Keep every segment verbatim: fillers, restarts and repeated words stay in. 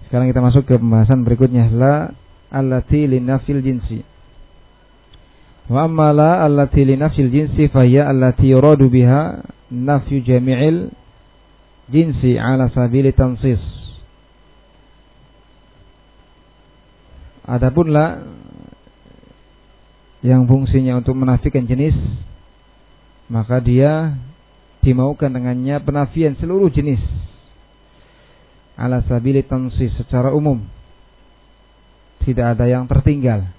Sekarang kita masuk ke pembahasan berikutnya, la allati linafil jinsi. Wa amma la allati linafil jinsi fa hiya allati yuradu biha nafyu jami'il jinsi ala sabili tansis. Adapun la yang fungsinya untuk menafikan jenis, maka dia dimaukan dengannya penafian seluruh jenis ala sabili tansis, secara umum, tidak ada yang tertinggal.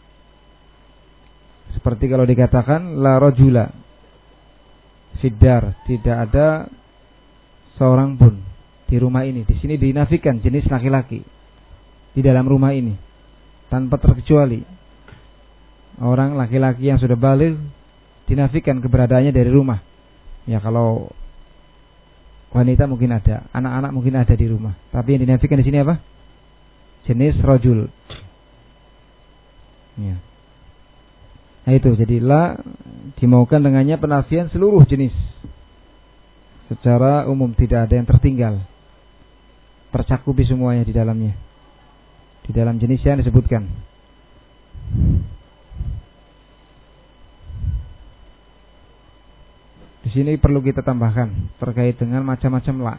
Seperti kalau dikatakan la rajula fiddar, tidak ada seorang pun di rumah ini. Di sini dinafikan jenis laki-laki di dalam rumah ini tanpa terkecuali. Orang laki-laki yang sudah baligh dinafikan keberadaannya dari rumah. Ya, kalau wanita mungkin ada, anak-anak mungkin ada di rumah, tapi yang dinafikan di sini apa? Jenis rajul. Ya. Nah itu, jadi la dimaukan dengannya penafian seluruh jenis secara umum, tidak ada yang tertinggal, tercakupi semuanya di dalamnya, di dalam jenis yang disebutkan. Di sini perlu kita tambahkan terkait dengan macam-macam la.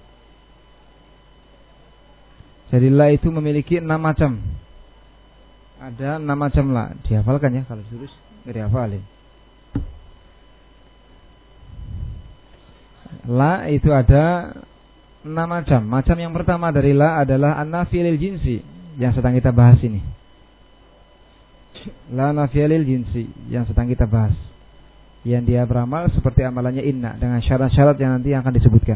Jadi la itu memiliki enam macam. Ada enam macam la. Dihafalkan ya, kalau terus nggak dihafalin. La itu ada enam macam. Macam yang pertama dari la adalah an-nafi lil jinsi, yang sedang kita bahas ini. La nafi lil jinsi yang sedang kita bahas, yang dia beramal seperti amalannya inna dengan syarat-syarat yang nanti akan disebutkan.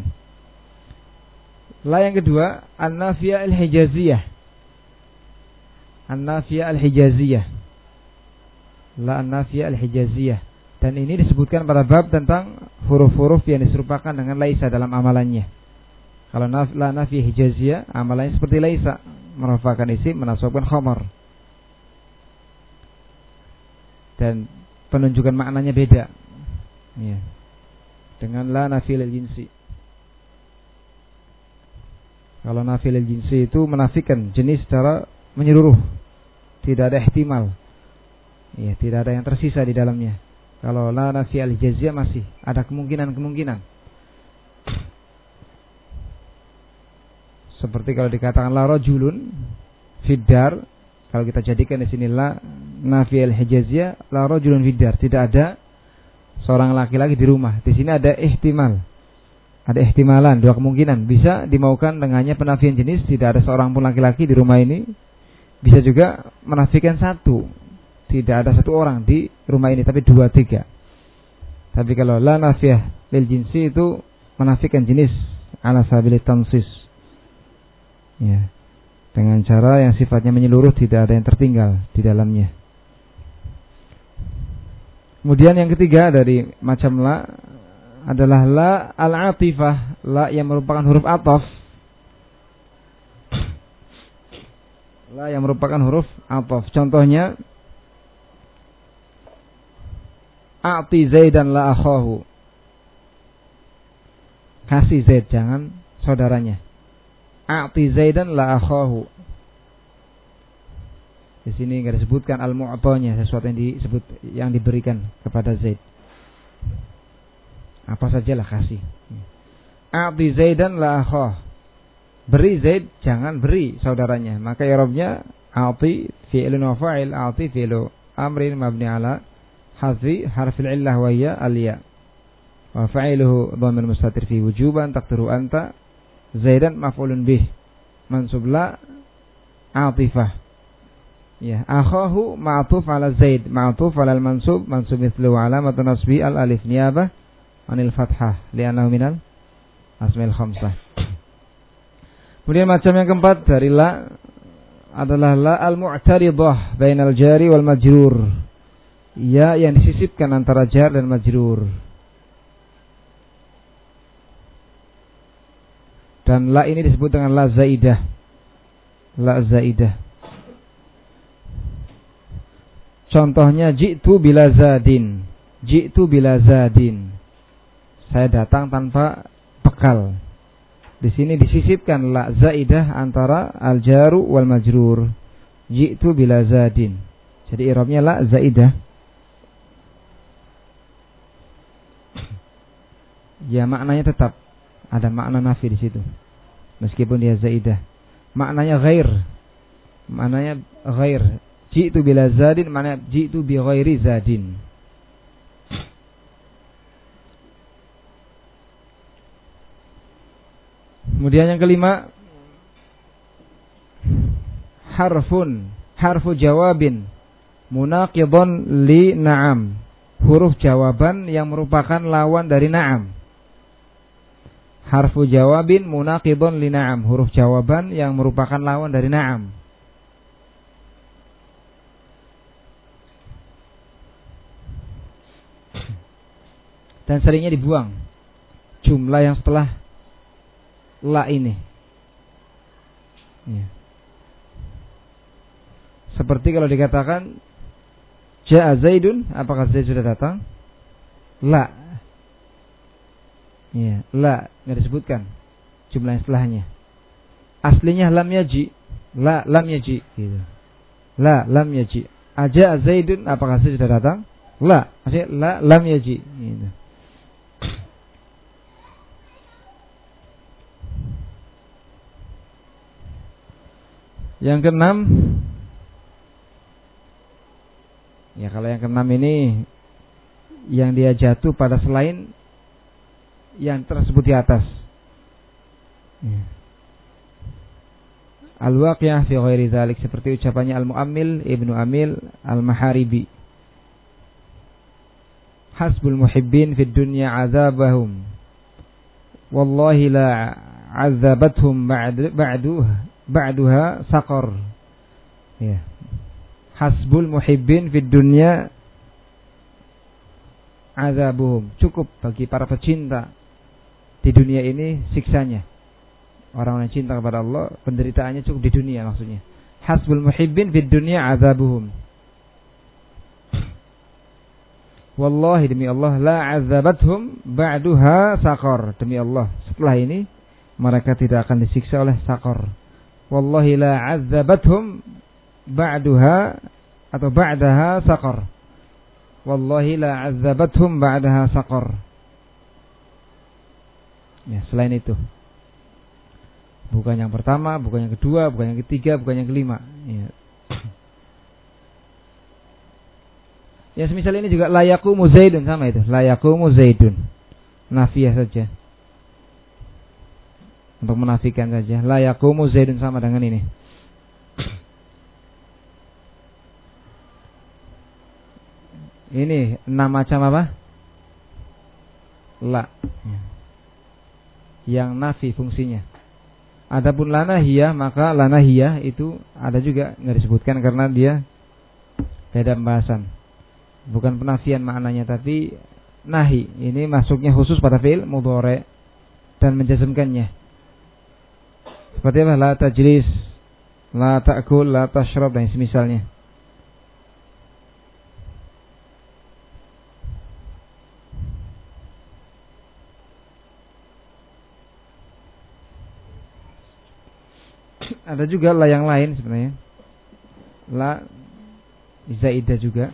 La yang kedua, an-nafiyah al-hijaziyah. An-nafiyah al-hijaziyah. La an-nafiyah al-hijaziyah. Dan ini disebutkan pada bab tentang huruf-huruf yang diserupakan dengan laisa dalam amalannya. Kalau naf, la nafiyah hijaziyah, amalannya seperti laisa, merupakan isim, menasabkan khamar. Dan penunjukan maknanya beda, ya, dengan la nafiyah al-jinsi. Kalau nafiyah al-jinsi itu menafikan jenis secara menyeluruh, tidak ada ihtimal, ya, tidak ada yang tersisa di dalamnya. Kalau la nafiyah al-hijaziyah masih ada kemungkinan-kemungkinan. Seperti kalau dikatakan la rajulun fiddar, kalau kita jadikan di sini la nafiyah al-hijaziyah, la rajulun fiddar, tidak ada seorang laki-laki di rumah. Di sini ada ihtimal, ada ihtimalan, dua kemungkinan. Bisa dimaukan dengannya penafian jenis, tidak ada seorang pun laki-laki di rumah ini. Bisa juga menafikan satu, tidak ada satu orang di rumah ini, tapi dua, tiga. Tapi kalau la nafiyah lil jinsi itu menafikan jenis ala sabili tansis, ya, dengan cara yang sifatnya menyeluruh, tidak ada yang tertinggal di dalamnya. Kemudian yang ketiga dari macam la adalah la al-atifah, la yang merupakan huruf ataf. La yang merupakan huruf ataf. Contohnya a'ti Zaidan la akhahu. Kasih Zaid, jangan saudaranya. A'ti Zaidan la akhahu. Di sini enggak disebutkan al-mu'tanya, sesuatu yang disebut yang diberikan kepada Zaid. Apa sajalah kasih. A'ti Zaidan la akhah. Beri Zaid, jangan beri saudaranya. Maka i'rabnya a'ti fi'lun wa fa'il, a'ti fi'lu amrin mabni ala hadfi harfil illah wa hiya al-ya. Wa fa'iluhu dhamir mustatir fi wujuban taqdiru anta. Zaidan maf'ulun bih mansub la a'tifah. Ya, akhahu ma'tuf ala Zaid, ma'tuf ala al-mansub, mansub mithlu alamatun nasbi al-alif niyabah anil fathah li'annahu minal asmail khamsah. Kemudian macam yang keempat dari la adalah la al-mu'taridah bainal jari wal majrur. Ya yang disisipkan antara jar dan majrur. Dan la ini disebut dengan la zaidah. La zaidah. Contohnya ji'tu bila zadin. Ji'tu bila zadin. Saya datang tanpa bekal. Di sini disisipkan la zaidah antara al-jaru wal majrur. Ji'tu bila zadin. Jadi i'rabnya la zaidah. Ya maknanya tetap ada makna nafi di situ. Meskipun dia zaidah. Maknanya ghair. Maknanya ghair. Ji'tu bila zadin maknanya ji'tu bi ghairi zadin. Kemudian yang kelima, harfun, harfu jawabin, munaqidun li na'am. Huruf jawaban yang merupakan lawan dari na'am. Harfu jawabin munaqidun li na'am. Huruf jawaban yang merupakan lawan dari na'am. Dan seringnya dibuang jumlah yang setelah la ini. Ya. Seperti kalau dikatakan Ja'a Zaidun, apakah Zaid sudah datang? La. Ya, la enggak disebutkan jumlah yang setelahnya. Aslinya lam yaji, la lam yaji gitu. La lam yaji. Aja Zaidun, apakah Zaid sudah datang? La, maksudnya la lam yaji gitu. Yang keenam, ya kalau yang keenam ini yang dia jatuh pada selain yang tersebut di atas. Ya. Al-Waqi'ah fi ghairi dzalik, seperti ucapannya Al-Mu'ammil Ibnu Amil Al-Maharibi. Hasbul muhibbin fid dunya azabahum. Wallahi la azabathum ba'du ba'duha ba'duha saqar. Ya. Hasbul muhibbin fid dunya azabuhum. Cukup bagi para pecinta di dunia ini siksanya. Orang yang cinta kepada Allah, penderitaannya cukup di dunia maksudnya. Hasbul muhibbin fid dunya azabuhum. Wallahi demi Allah la azabathum ba'duha saqar. Demi Allah setelah ini mereka tidak akan disiksa oleh saqar. Wallahi la azabathum ba'duha atau ba'daha saqar. Wallahi la azabathum ba'daha saqar. Ya, selain itu. Bukan yang pertama, bukan yang kedua, bukan yang ketiga, bukan yang kelima. Ya. Ya semisal ini juga la yaqumu Zaidun, sama itu. La yaqumu Zaidun. Nafiyah saja. Untuk menafikan saja. La yaqumu Zaidun, sama dengan ini. Ini enam macam apa? La. Yang nafi fungsinya. Adapun la nahiyah, maka la nahiyah itu ada juga enggak disebutkan karena dia beda pembahasan. Bukan penafian maknanya, tapi nahi. Ini masuknya khusus pada fi'il mudhari' dan menjazmkannya. Seperti apa? La tajlis, la ta'kul, la tashrab dan semisalnya. Ada juga la yang lain sebenarnya. La zaidah juga.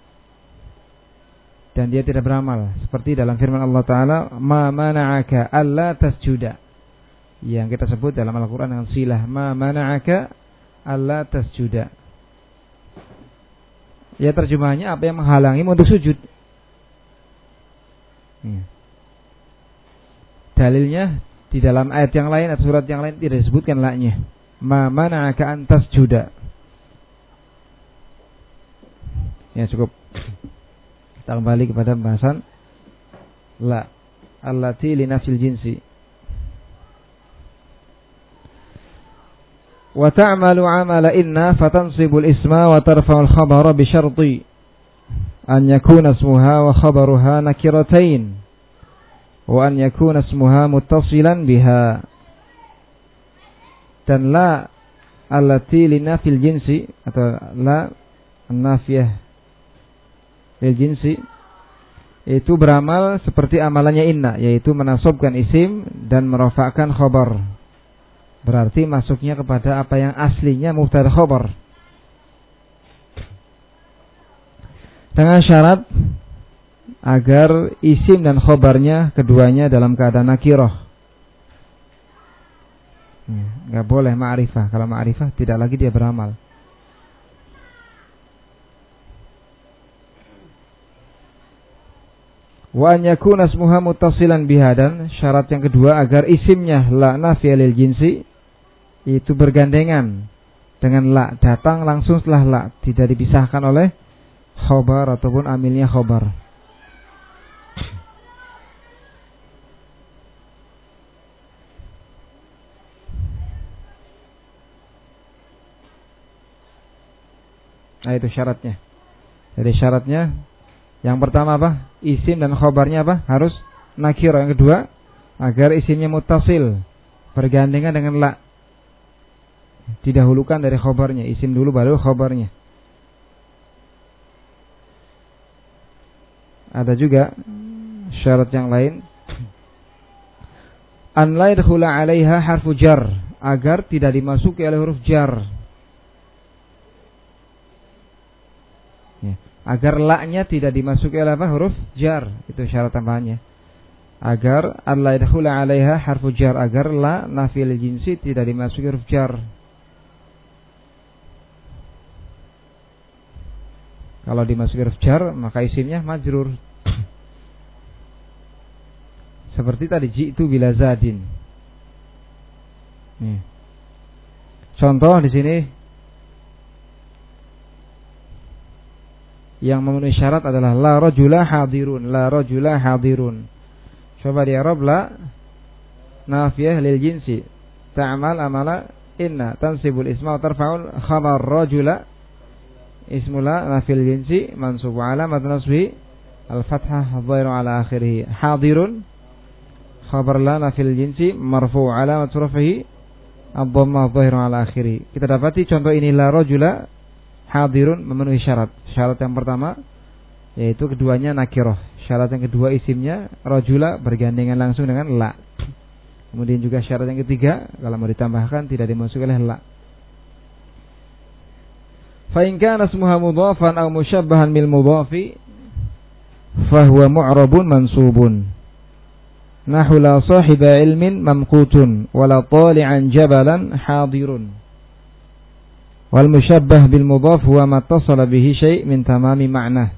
Dan dia tidak beramal. Seperti dalam firman Allah Ta'ala, ma mana'aka alla tasjuda. Yang kita sebut dalam Al-Quran dengan silah, ma mana'aka alla tasjuda. Ya terjemahannya apa yang menghalangimu untuk sujud. Ya. Dalilnya di dalam ayat yang lain atau surat yang lain tidak disebutkan la-nya. Ma mana'aka an tasjuda. Ya cukup. Kita kembali kepada pembahasan la allati li nafsil jinsi. Wa ta'malu 'amala inna fatansibul isma wa tarfa'ul khabara bi syarti an yakuna ismuha wa khabaruha nakiratain wa an yakuna ismuha muttasilan biha. Dan la allati li nafsil jinsi atau la an-nafiyah lil jinsi itu beramal seperti amalannya inna, yaitu menasabkan isim dan merafa'kan khabar. Berarti masuknya kepada apa yang aslinya mubtada khabar. Dengan syarat agar isim dan khabarnya keduanya dalam keadaan nakirah. Enggak boleh ma'rifah. Kalau ma'rifah tidak lagi dia beramal. Wa an yakuna ismuha muttasilan biha, dan syarat yang kedua agar isimnya la nafiyah lil jinsi itu bergandengan dengan la, datang langsung setelah la, tidak dipisahkan oleh khabar ataupun amilnya khabar. Nah, itu syaratnya. Jadi syaratnya yang pertama apa? Isim dan khabarnya apa? Harus nakirah. Yang kedua, agar isimnya muttasil, bergandengan dengan la. Didahulukan dari khabarnya, isim dulu baru khabarnya. Ada juga syarat yang lain. An la yadkhula 'alaiha harfu jar, agar tidak dimasuki oleh huruf jar. Ya, agar la-nya tidak dimasuki oleh apa? Huruf jar. Itu syarat tambahannya. Agar an la yadkhula 'alaiha harfu jar, agar la nafil jinsi tidak dimasuki huruf jar. Kalau dimasuki huruf jar, maka isimnya majrur. Seperti tadi, ji'tu bila zadin. Nih. Contoh di sini yang memenuhi syarat adalah la rajula hadirun, la rajula hadirun. Coba di i'rab la nafiyah lil jinsi. Ta'mal amala inna, tansibul isma wa tarfa'ul khabar rajula. Ismula nafil jinsi mansub alamat nasbi al-fathah dhairu ala akhirih. Hadirun khabar la nafil jinsi marfu alamat rafihi ad-dhammah dhairu ala akhirih. Kita dapati contoh ini la rajula hadirun memenuhi syarat. Syarat yang pertama yaitu keduanya nakirah. Syarat yang kedua isimnya rajula bergandengan langsung dengan la. Kemudian juga syarat yang ketiga, kalau mau ditambahkan tidak dimasuki oleh la. Fa in kana ismuha mudhafan aw musyabbahan bil mudhafi fa huwa mu'rabun mansubun. Nahu la sahiba ilmin mamqutun wa la tali'an jabalan hadirun. Wal musyabbah bil mudhaf huwa ma ittasala bihi syai' min tamami ma'nah.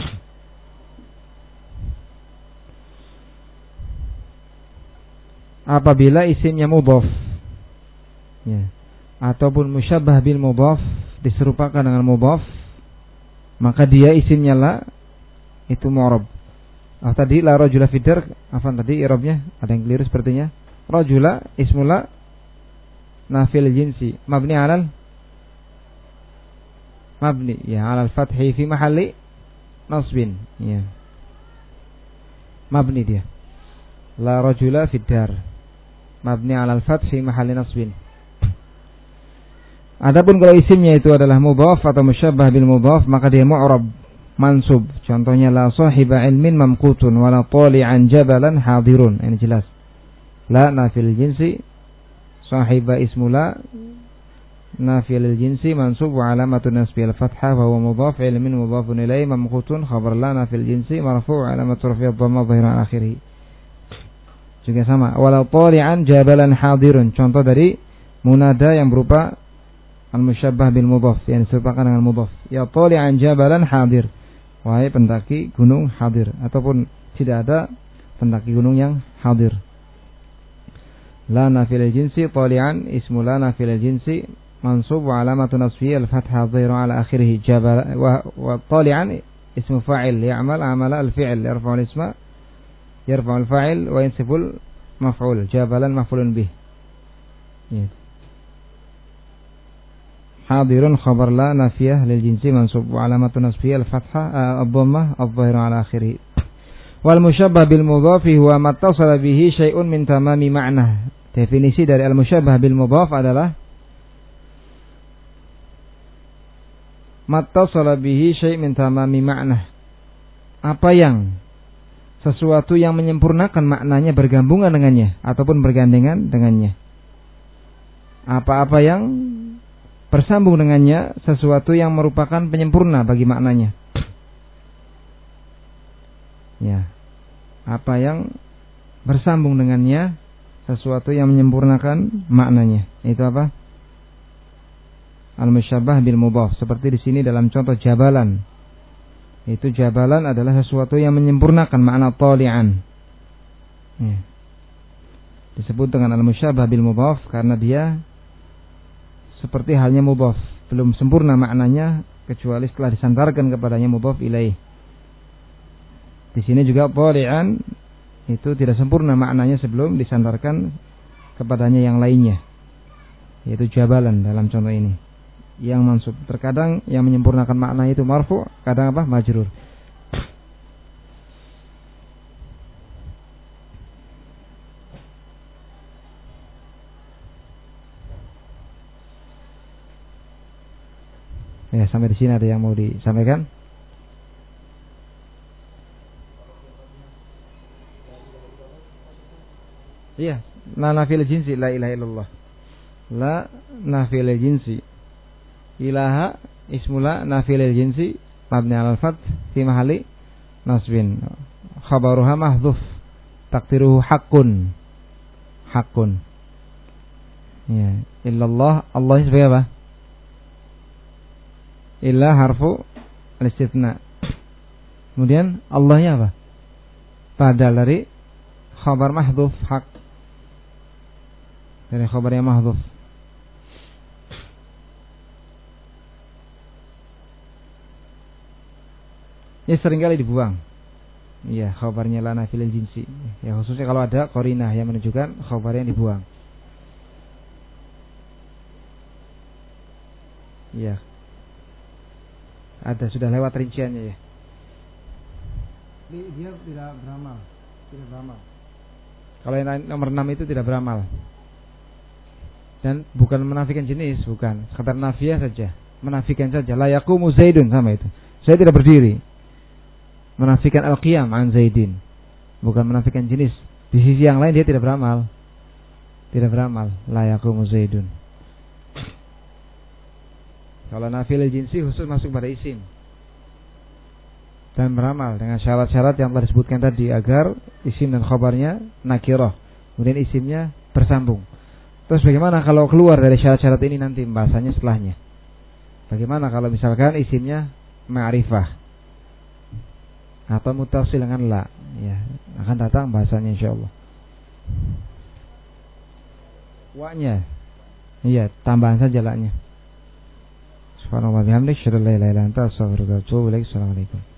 Apabila isimnya mudhaf, ya, ataupun musyabbah bil mudhaf diserupakan dengan mudhaf, maka dia isimnya la itu mu'rab. Ah, tadi la rajula fidar, apa tadi i'rabnya? Ada yang keliru sepertinya. Rajula ismula nafil jinsi mabni 'alal mabni ya 'alal fathi fi mahalli nasbin, ya. Mabni dia. La rajula fidar mabni 'alal fathi fi mahalli nasbin. Adapun kalau isimnya itu adalah mudhaf atau musyabbah bil mudhaf, maka dia mu'rab mansub. Contohnya la sahiba ilmin mamqutun wa la tali'an jabalan hadirun. Ini jelas. La nafil jinsi, sahiba ismula nafil jinsi mansub wa alamatun nasbi al-fathah wa huwa mudhaf, ilmin mudhafun ilayhi, mamqutun khabar la nafil jinsi marfu' alamatu rafi'i ad-dhammah dhahiran akhirih. Juga sama. Wa la tali'an jabalan hadirun. Contoh dari munada yang berupa al-musyabbah bil mudhaf, yang diserupakan dengan mudhaf. Ya tali'an jabalan hadir, wahai pendaki gunung hadir, ataupun tidak ada pendaki gunung yang hadir. La nafil jinsi, tali'an ismu la nafil jinsi mansub wa alamatu nasbi al-fathah dhairu ala akhirih. Jabal wa, wa tali'an ismu fa'il ya'mal amala al-fi'l yarfa'u al-isma yarfa'u al-fa'il wa yansibu al-maf'ul. Jabalan maf'ulun bih. Ya. Hadirun khabar la nafiyah lil jinsi mansub wa alamatu nasbiyah al-fathah ad-dhammah adh-dhahira ala akhirih. Wal musyabbah bil mudhaf huwa ma ittasala bihi syai'un min tamami ma'nah. Definisi dari al-musyabbah bil mudhaf adalah ma ittasala bihi syai' min tamami ma'nah. Apa yang sesuatu yang menyempurnakan maknanya bergabungan dengannya ataupun bergandengan dengannya. Apa-apa yang bersambung dengannya sesuatu yang merupakan penyempurna bagi maknanya. Ya. Apa yang bersambung dengannya sesuatu yang menyempurnakan maknanya. Itu apa? Al-musyabbah bil mudhaf. Seperti di sini dalam contoh jabalan. Itu jabalan adalah sesuatu yang menyempurnakan makna tali'an. Ya. Disebut dengan al-musyabbah bil mudhaf karena dia seperti halnya mudhaf, belum sempurna maknanya kecuali setelah disandarkan kepadanya mudhaf ilaih. Di sini juga tali'an itu tidak sempurna maknanya sebelum disandarkan kepadanya yang lainnya, yaitu jabalan dalam contoh ini. Yang mansub. Terkadang yang menyempurnakan makna itu marfu, kadang apa? Majrur. Ya, sampai di sini ada yang mau disampaikan? Iya, la nafil jinsi la ilaha illallah. La nafil jinsi. Ilaha ismula nafil jinsi mabni alal fath fi mahali nasbin. Khabaruha mahdhuf taqdiruhu haqqun. Haqqun. Ya, illallah, Allah sebagai apa? Illa harfu al-istitsna. Kemudian Allahnya apa? Badal dari khabar mahdhuf haq. Dari khabar yang mahdhuf. Ya seringkali dibuang. Iya, khabarnya lana fil jinsi. Ya khususnya kalau ada qarinah yang menunjukkan khabar yang dibuang. Iya. Ada sudah lewat rinciannya ya. Dia tidak beramal, tidak beramal. Kalau yang nomor enam itu tidak beramal. Dan bukan menafikan jenis, bukan. Sekedar nafiyah saja, menafikan saja. La yaqumu Zaidun, sama itu. Saya tidak berdiri. Menafikan al-qiyam an Zaidin. Bukan menafikan jenis. Di sisi yang lain dia tidak beramal. Tidak beramal. La yaqumu Zaidun. Kalau nafil jinsi khusus masuk pada isim. Dan beramal dengan syarat-syarat yang telah disebutkan tadi agar isim dan khabarnya nakirah. Kemudian isimnya bersambung. Terus bagaimana kalau keluar dari syarat-syarat ini nanti bahasanya setelahnya? Bagaimana kalau misalkan isimnya ma'rifah atau mutasil dengan la, ya akan datang bahasanya insyaallah. Wa-nya, iya tambahan saja la-nya. Subhanallah bihamdihi, asyhadu an la ilaha illa anta, astaghfiruka wa atubu ilaik. Assalamualaikum.